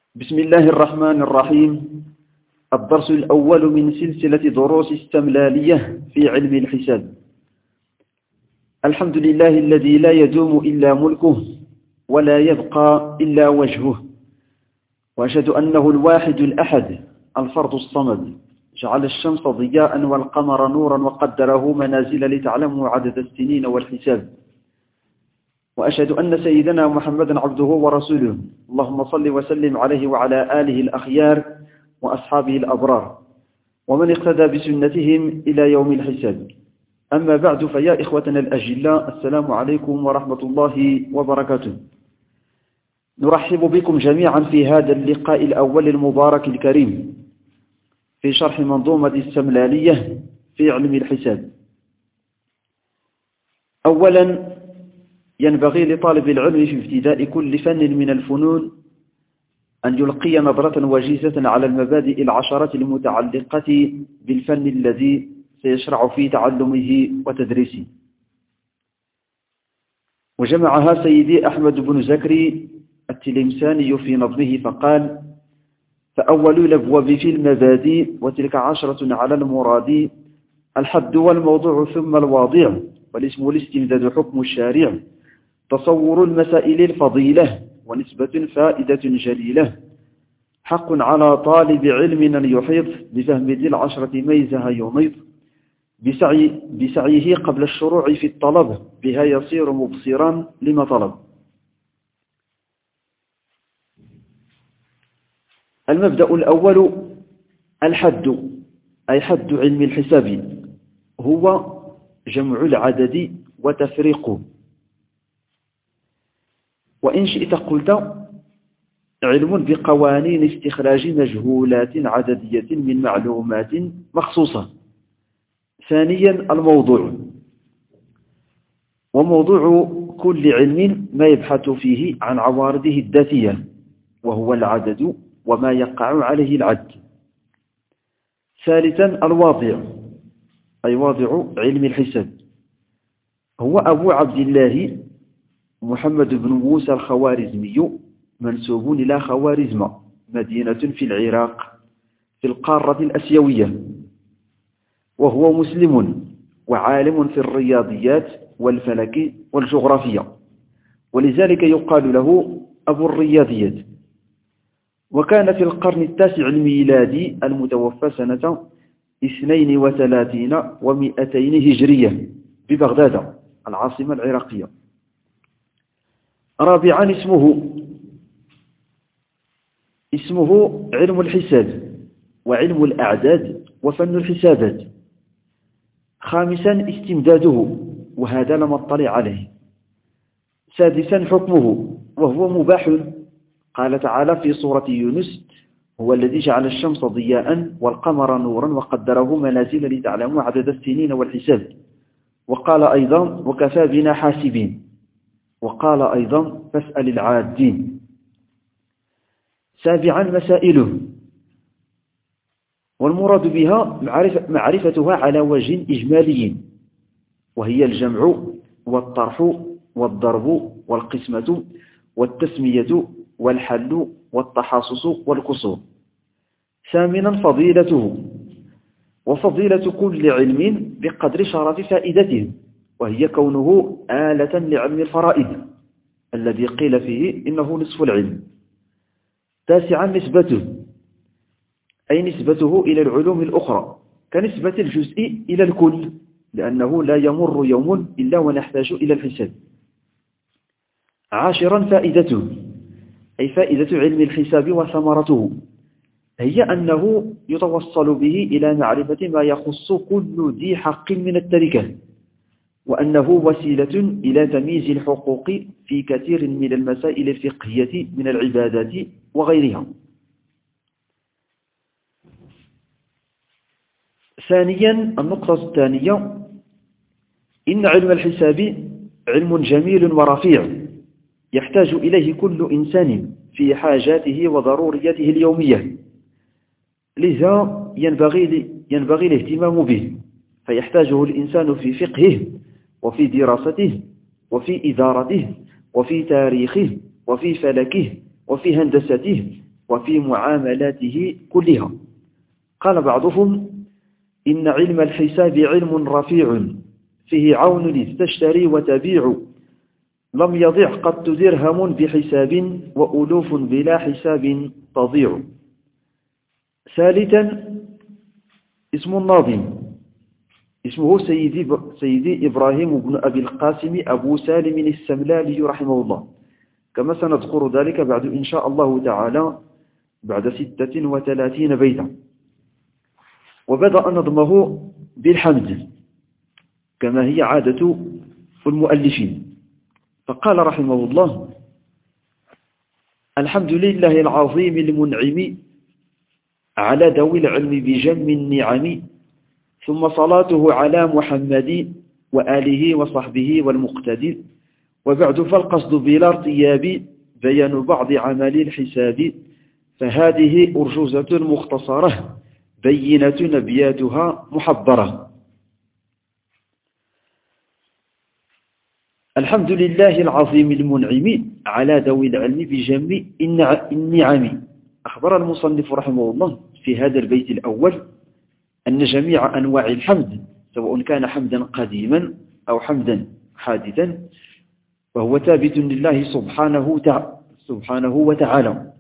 بسم الله الرحمن الرحيم. الدرس الأول من سلسلة دروس استملالية في علم الحساب. الحمد لله الذي لا يدوم إلا ملكه ولا يبقى إلا وجهه، وأشهد أنه الواحد الأحد الفرد الصمد، جعل الشمس ضياء والقمر نورا وقدره منازل لتعلموا عدد السنين والحساب. وأشهد أن سيدنا محمدا عبده ورسوله، اللهم صل وسلم عليه وعلى آله الأخيار وأصحابه الأبرار ومن اقتدى بسنتهم إلى يوم الحساب. أما بعد، فيا إخوتنا الأجلاء، السلام عليكم ورحمة الله وبركاته. نرحب بكم جميعا في هذا اللقاء الأول المبارك الكريم في شرح منظومة السملالية في علم الحساب. أولا، ينبغي لطالب العلم في ابتداء كل فن من الفنون أن يلقي نظرة وجيزة على المبادئ العشرة المتعلقة بالفن الذي سيشرع في تعلمه وتدريسه. وجمعها سيدي أحمد بن زكري التلمساني في نظمه فقال: فأول الأبواب في المبادئ، وتلك 10 على المراد، الحد والموضوع ثم الواضع، والاسم الاستمداد حكم الشارع، تصور المسائل الفضيلة، ونسبة فائدة جليلة، حق على طالب علم أن يحيط بفهم ذي 10 ميزها يميط، بسعيه قبل الشروع في الطلب، بها يصير مبصرا لما طلب. المبدأ الأول: الحد، أي حد علم الحساب، هو جمع العدد وتفريقه. وإن شئت قلت علم بقوانين استخراج مجهولات عددية من معلومات مخصوصة. ثانيا، الموضوع، وموضوع كل علم ما يبحث فيه عن عوارضه الذاتية، وهو العدد وما يقع عليه العد. ثالثا، الواضع، أي واضع علم الحساب، هو أبو عبد الله محمد بن موسى الخوارزمي، منسوب إلى خوارزم، مدينة في العراق في القارة الأسيوية، وهو مسلم وعالم في الرياضيات والفلك والجغرافيا، ولذلك يقال له أبو الرياضيات. وكان في القرن 9 الميلادي المتوفى سنة 32 و200 هجرية ببغداد العاصمة العراقية. رابعا، اسمه علم الحساب وعلم الأعداد وفن الحسابات. خامسا، استمداده، وهذا لم اطلع عليه. سادسا، حكمه، وهو مباح، قال تعالى في سورة يونس: هو الذي جعل الشمس ضياء والقمر نورا وقدره منازل لتعلموا عدد السنين والحساب. وقال أيضا: وكفى بنا حاسبين. وقال أيضا: فاسأل العادين. سابعا، مسائله، والمراد بها معرفتها على وجه إجمالي، وهي الجمع والطرح والضرب والقسمة والتسمية والحل والتحاصص والكسور. ثامنا، فضيلته، وفضيلة كل علم بقدر شرف فائدته، وهي كونه آلة لعلم الفرائض الذي قيل فيه إنه نصف العلم. تاسعا، نسبته، أي نسبته إلى العلوم الأخرى كنسبة الجزء إلى الكل، لأنه لا يمر يوم إلا ونحتاج إلى الحساب. عاشرا، فائدته، أي فائدة علم الحساب وثمرته، هي أنه يتوصل به إلى معرفة ما يخص كل ذي حق من التركة، وأنه وسيلة إلى تمييز الحقوق في كثير من المسائل الفقهية من العبادات وغيرها. ثانيا، النقطة الثانية: إن علم الحساب علم جميل ورفيع يحتاج إليه كل إنسان في حاجاته وضرورياته اليومية، لذا ينبغي الاهتمام به، فيحتاجه الإنسان في فقهه وفي دراسته وفي إدارته وفي تاريخه وفي فلكه وفي هندسته وفي معاملاته كلها. قال بعضهم: إن علم الحساب علم رفيع فيه عون إذ تشتري وتبيع، لم يضع قط درهم بحساب وألوف بلا حساب تضيع. ثالثا اسم الناظم، اسمه سيدي إبراهيم بن أبي القاسم أبو سالم السملالي رحمه الله، كما سنذكر ذلك بعد إن شاء الله تعالى بعد 36 بيتا. وبدأ نظمه بالحمد كما هي عادة المؤلفين، فقال رحمه الله: الحمد لله العظيم المنعم على ذوي العلم بجم النعم، ثم صلاته على محمد وآله وصحبه والمقتدي، وبعد فالقصد بلا ارتياب بيان بعض عمل الحساب، فهذه أرجوزة مختصرة بينة أبياتها محضرة. الحمد لله العظيم المنعم على ذوي العلم بجم النعم. أخبر المصنف رحمه الله في هذا البيت الأول أن جميع أنواع الحمد، سواء كان حمدا قديما أو حمدا حادثا، فهو ثابت لله سبحانه وتعالى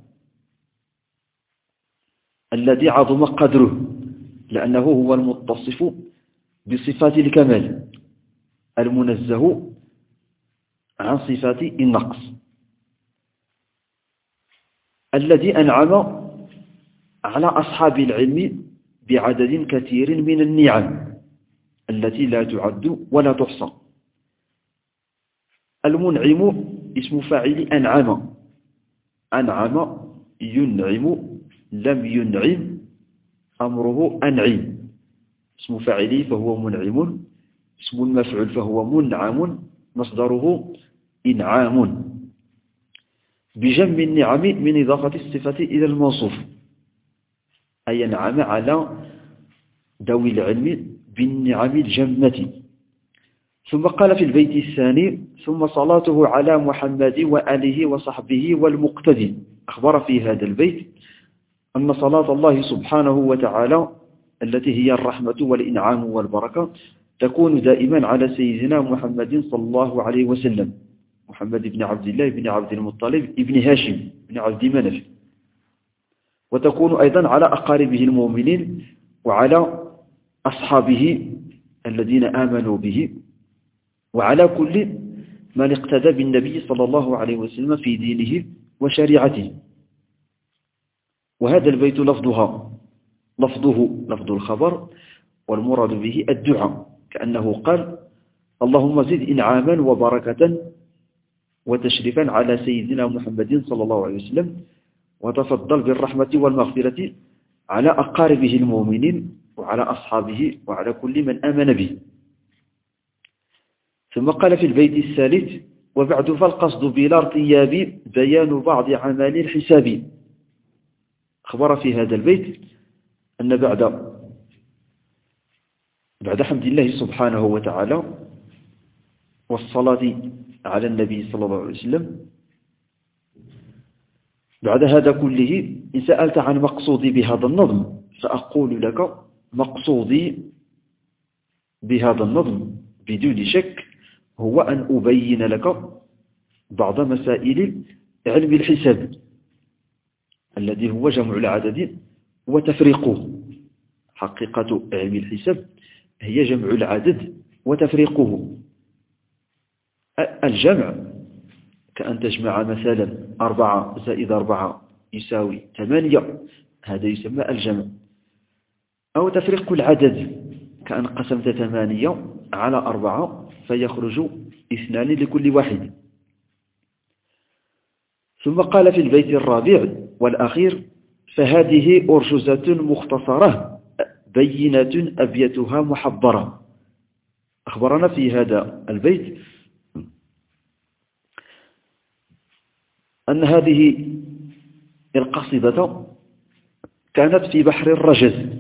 الذي عظم قدره، لأنه هو المتصف بصفات الكمال المنزه عن صفات النقص، الذي أنعم على أصحاب العلم بعدد كثير من النعم التي لا تعد ولا تحصى. المنعم اسم فاعل أنعم، أنعم ينعم، لم ينعم أمره أنعم، اسم فاعله فهو منعم، اسم المفعول فهو منعم، مصدره إنعام. بجم النعم من إضافة الصفة إلى الموصوف، أي أنعم على ذوي العلم بالنعم الجمة. ثم قال في البيت الثاني: ثم صلاته على محمد وآله وصحبه والمقتدي. أخبر في هذا البيت أن صلاة الله سبحانه وتعالى التي هي الرحمة والإنعام والبركة تكون دائما على سيدنا محمد صلى الله عليه وسلم، محمد بن عبد الله بن عبد المطلب بن هاشم بن عبد مناف، وتكون أيضا على أقاربه المؤمنين وعلى أصحابه الذين آمنوا به، وعلى كل من اقتدى بالنبي صلى الله عليه وسلم في دينه وشريعته. وهذا البيت لفظه لفظ الخبر، والمراد به الدعاء، كأنه قال: اللهم زد إنعاما وبركة وتشريفا على سيدنا محمد صلى الله عليه وسلم، وتفضل بالرحمة والمغفرة على أقاربه المؤمنين وعلى أصحابه وعلى كل من آمن به. ثم قال في البيت الثالث: وبعد فالقصد بلا ارتياب بيان بعض عمال الحساب. أخبر في هذا البيت أن بعد حمد الله سبحانه وتعالى والصلاة على النبي صلى الله عليه وسلم، بعد هذا كله إن سألت عن مقصودي بهذا النظم سأقول لك: مقصودي بهذا النظم بدون شك هو أن أبين لك بعض مسائل علم الحساب الذي هو جمع العدد وتفريقه. حقيقة علم الحساب هي جمع العدد وتفريقه. الجمع كأن تجمع مثلا 4 زائد 4 يساوي 8، هذا يسمى الجمع. أو تفريق العدد كأن قسمت 8 على 4 فيخرج 2 لكل واحد. ثم قال في البيت الرابع والأخير: فهذه أرجوزة مختصرة بينة أبيتها محضرة. أخبرنا في هذا البيت أن هذه القصيدة كانت في بحر الرجز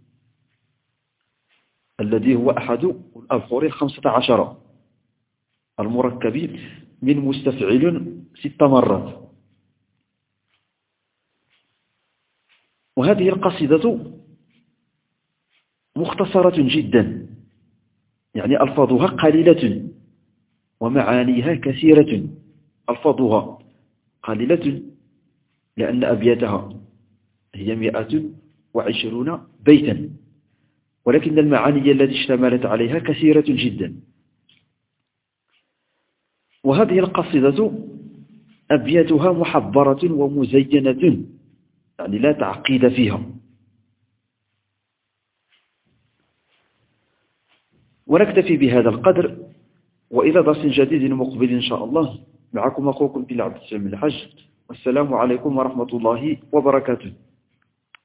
الذي هو أحد الأبحر 15 المركب من مستفعل 6 مرات. وهذه القصيدة مختصرة جدا، يعني ألفاظها قليلة ومعانيها كثيرة. ألفاظها قليلة لأن أبياتها هي 120 بيتا، ولكن المعاني التي اشتملت عليها كثيرة جدا. وهذه القصيدة أبياتها محبرة ومزينة، يعني لا تعقيد فيها. ونكتفي بهذا القدر، وإلى درس جديد مقبل إن شاء الله. معكم أخوكم بن عبد السلام الحج، والسلام عليكم ورحمة الله وبركاته.